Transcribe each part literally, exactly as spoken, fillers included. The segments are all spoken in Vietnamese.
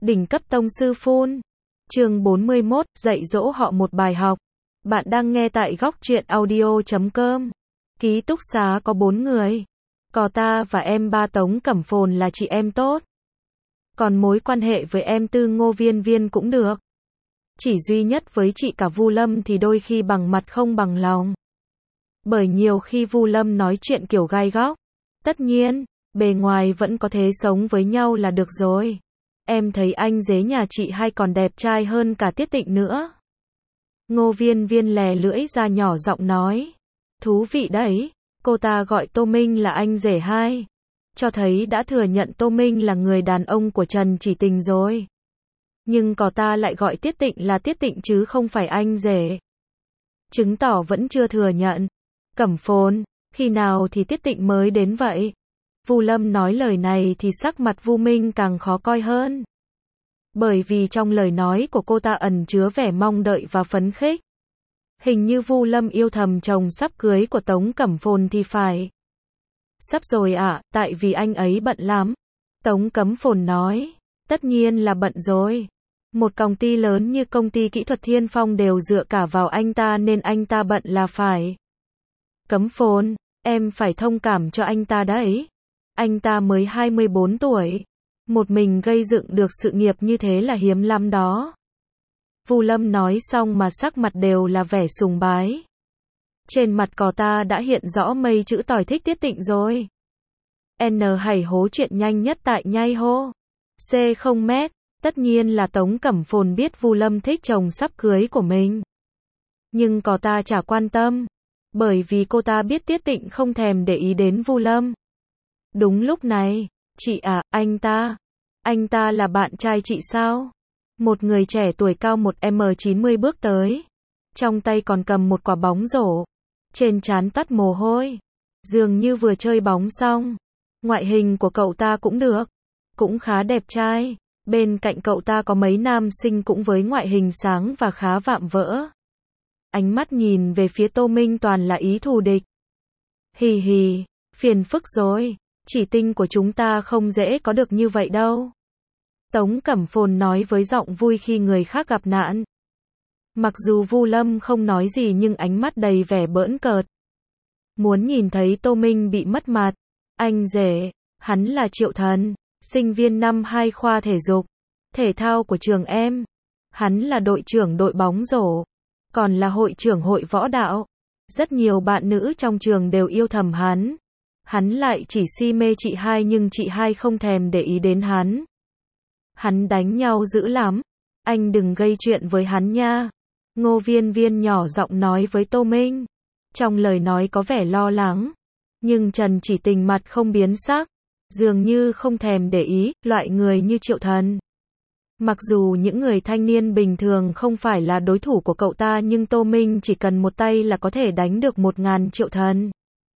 Đỉnh cấp tông sư phun. Chương bốn mươi mốt, dạy dỗ họ một bài học. Bạn đang nghe tại góc truyện audio chấm com. Ký túc xá có bốn người. Có ta và em ba Tống Cẩm Phồn là chị em tốt. Còn mối quan hệ với em Tư Ngô Viên Viên cũng được. Chỉ duy nhất với chị cả Vu Lâm thì đôi khi bằng mặt không bằng lòng. Bởi nhiều khi Vu Lâm nói chuyện kiểu gai góc. Tất nhiên, bề ngoài vẫn có thể sống với nhau là được rồi. Em thấy anh dế nhà chị hay còn đẹp trai hơn cả Tiết Tịnh nữa. Ngô Viên Viên lè lưỡi ra nhỏ giọng nói. Thú vị đấy, cô ta gọi Tô Minh là anh rể hai. Cho thấy đã thừa nhận Tô Minh là người đàn ông của Trần Chỉ Tình rồi. Nhưng có ta lại gọi Tiết Tịnh là Tiết Tịnh chứ không phải anh rể. Chứng tỏ vẫn chưa thừa nhận. Cẩm Phồn, khi nào thì Tiết Tịnh mới đến vậy? Vu Lâm nói lời này thì sắc mặt Vu Minh càng khó coi hơn. Bởi vì trong lời nói của cô ta ẩn chứa vẻ mong đợi và phấn khích. Hình như Vu Lâm yêu thầm chồng sắp cưới của Tống Cẩm Phồn thì phải. Sắp rồi ạ, à, tại vì anh ấy bận lắm. Tống Cẩm Phồn nói. Tất nhiên là bận rồi. Một công ty lớn như công ty kỹ thuật Thiên Phong đều dựa cả vào anh ta nên anh ta bận là phải. Cẩm Phồn, em phải thông cảm cho anh ta đấy. Anh ta mới hai mươi bốn tuổi. Một mình gây dựng được sự nghiệp như thế là hiếm lắm đó. Vu Lâm nói xong mà sắc mặt đều là vẻ sùng bái. Trên mặt cò ta đã hiện rõ mây chữ tỏi thích Tiết Tịnh rồi. N hảy hố chuyện nhanh nhất tại nhai hô. C không mét. Tất nhiên là Tống Cẩm Phồn biết Vu Lâm thích chồng sắp cưới của mình. Nhưng cò ta chả quan tâm. Bởi vì cô ta biết Tiết Tịnh không thèm để ý đến Vu Lâm. Đúng lúc này, chị à, anh ta. Anh ta là bạn trai chị sao? Một người trẻ tuổi cao một mét chín mươi bước tới. Trong tay còn cầm một quả bóng rổ. Trên trán toát mồ hôi. Dường như vừa chơi bóng xong. Ngoại hình của cậu ta cũng được. Cũng khá đẹp trai. Bên cạnh cậu ta có mấy nam sinh cũng với ngoại hình sáng và khá vạm vỡ. Ánh mắt nhìn về phía Tô Minh toàn là ý thù địch. Hì hì, phiền phức rồi. Chỉ tinh của chúng ta không dễ có được như vậy đâu. Tống Cẩm Phồn nói với giọng vui khi người khác gặp nạn. Mặc dù Vu Lâm không nói gì nhưng ánh mắt đầy vẻ bỡn cợt. Muốn nhìn thấy Tô Minh bị mất mặt. Anh rể, hắn là Triệu Thần, sinh viên năm hai khoa thể dục, thể thao của trường em. Hắn là đội trưởng đội bóng rổ, còn là hội trưởng hội võ đạo. Rất nhiều bạn nữ trong trường đều yêu thầm hắn. Hắn lại chỉ si mê chị hai nhưng chị hai không thèm để ý đến hắn. Hắn đánh nhau dữ lắm. Anh đừng gây chuyện với hắn nha. Ngô Viên Viên nhỏ giọng nói với Tô Minh. Trong lời nói có vẻ lo lắng. Nhưng Trần Chỉ Tình mặt không biến sắc. Dường như không thèm để ý, loại người như Triệu Thần. Mặc dù những người thanh niên bình thường không phải là đối thủ của cậu ta nhưng Tô Minh chỉ cần một tay là có thể đánh được một ngàn Triệu Thần.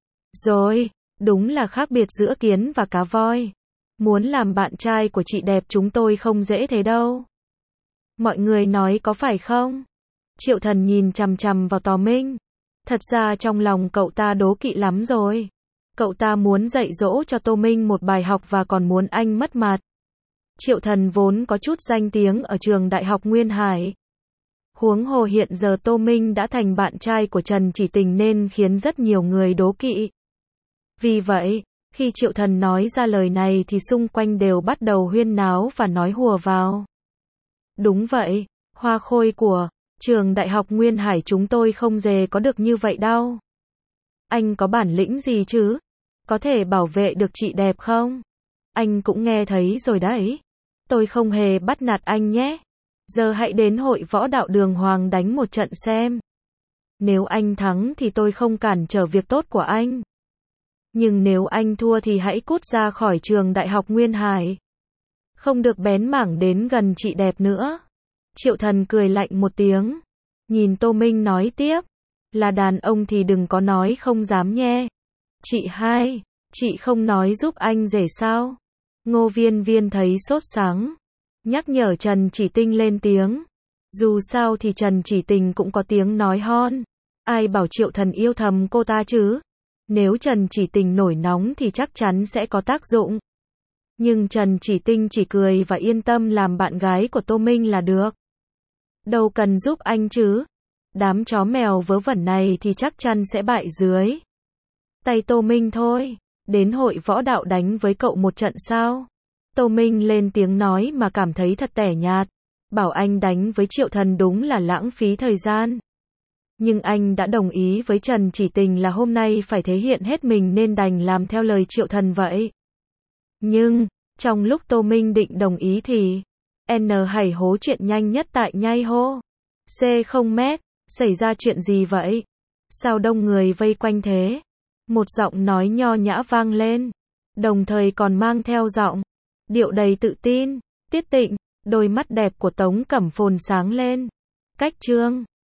Rồi, đúng là khác biệt giữa kiến và cá voi. Muốn làm bạn trai của chị đẹp chúng tôi không dễ thế đâu. Mọi người nói có phải không? Triệu Thần nhìn chằm chằm vào Tô Minh. Thật ra trong lòng cậu ta đố kỵ lắm rồi. Cậu ta muốn dạy dỗ cho Tô Minh một bài học và còn muốn anh mất mặt. Triệu Thần vốn có chút danh tiếng ở trường Đại học Nguyên Hải. Huống hồ hiện giờ Tô Minh đã thành bạn trai của Trần Chỉ Tình nên khiến rất nhiều người đố kỵ. Vì vậy, khi Triệu Thần nói ra lời này thì xung quanh đều bắt đầu huyên náo và nói hùa vào. Đúng vậy, hoa khôi của trường Đại học Nguyên Hải chúng tôi không dề có được như vậy đâu. Anh có bản lĩnh gì chứ? Có thể bảo vệ được chị đẹp không? Anh cũng nghe thấy rồi đấy. Tôi không hề bắt nạt anh nhé. Giờ hãy đến hội võ đạo Đường Hoàng đánh một trận xem. Nếu anh thắng thì tôi không cản trở việc tốt của anh. Nhưng nếu anh thua thì hãy cút ra khỏi trường Đại học Nguyên Hải. Không được bén mảng đến gần chị đẹp nữa. Triệu Thần cười lạnh một tiếng. Nhìn Tô Minh nói tiếp. Là đàn ông thì đừng có nói không dám nhé. Chị hai, chị không nói giúp anh rể sao? Ngô Viên Viên thấy sốt sắng. Nhắc nhở Trần Chỉ Tinh lên tiếng. Dù sao thì Trần Chỉ Tình cũng có tiếng nói hon. Ai bảo Triệu Thần yêu thầm cô ta chứ? Nếu Trần Chỉ Tình nổi nóng thì chắc chắn sẽ có tác dụng. Nhưng Trần Chỉ Tinh chỉ cười và yên tâm làm bạn gái của Tô Minh là được. Đâu cần giúp anh chứ. Đám chó mèo vớ vẩn này thì chắc chắn sẽ bại dưới tay Tô Minh thôi. Đến hội võ đạo đánh với cậu một trận sao? Tô Minh lên tiếng nói mà cảm thấy thật tẻ nhạt. Bảo anh đánh với Triệu Thần đúng là lãng phí thời gian. Nhưng anh đã đồng ý với Trần Chỉ Tình là hôm nay phải thể hiện hết mình nên đành làm theo lời Triệu Thần vậy. Nhưng, trong lúc Tô Minh định đồng ý thì N hảy hố chuyện nhanh nhất tại nhai hô. C không mét, xảy ra chuyện gì vậy? Sao đông người vây quanh thế? Một giọng nói nho nhã vang lên, đồng thời còn mang theo giọng điệu đầy tự tin. Tiết Tịnh, đôi mắt đẹp của Tống Cẩm Phồn sáng lên. Cách chương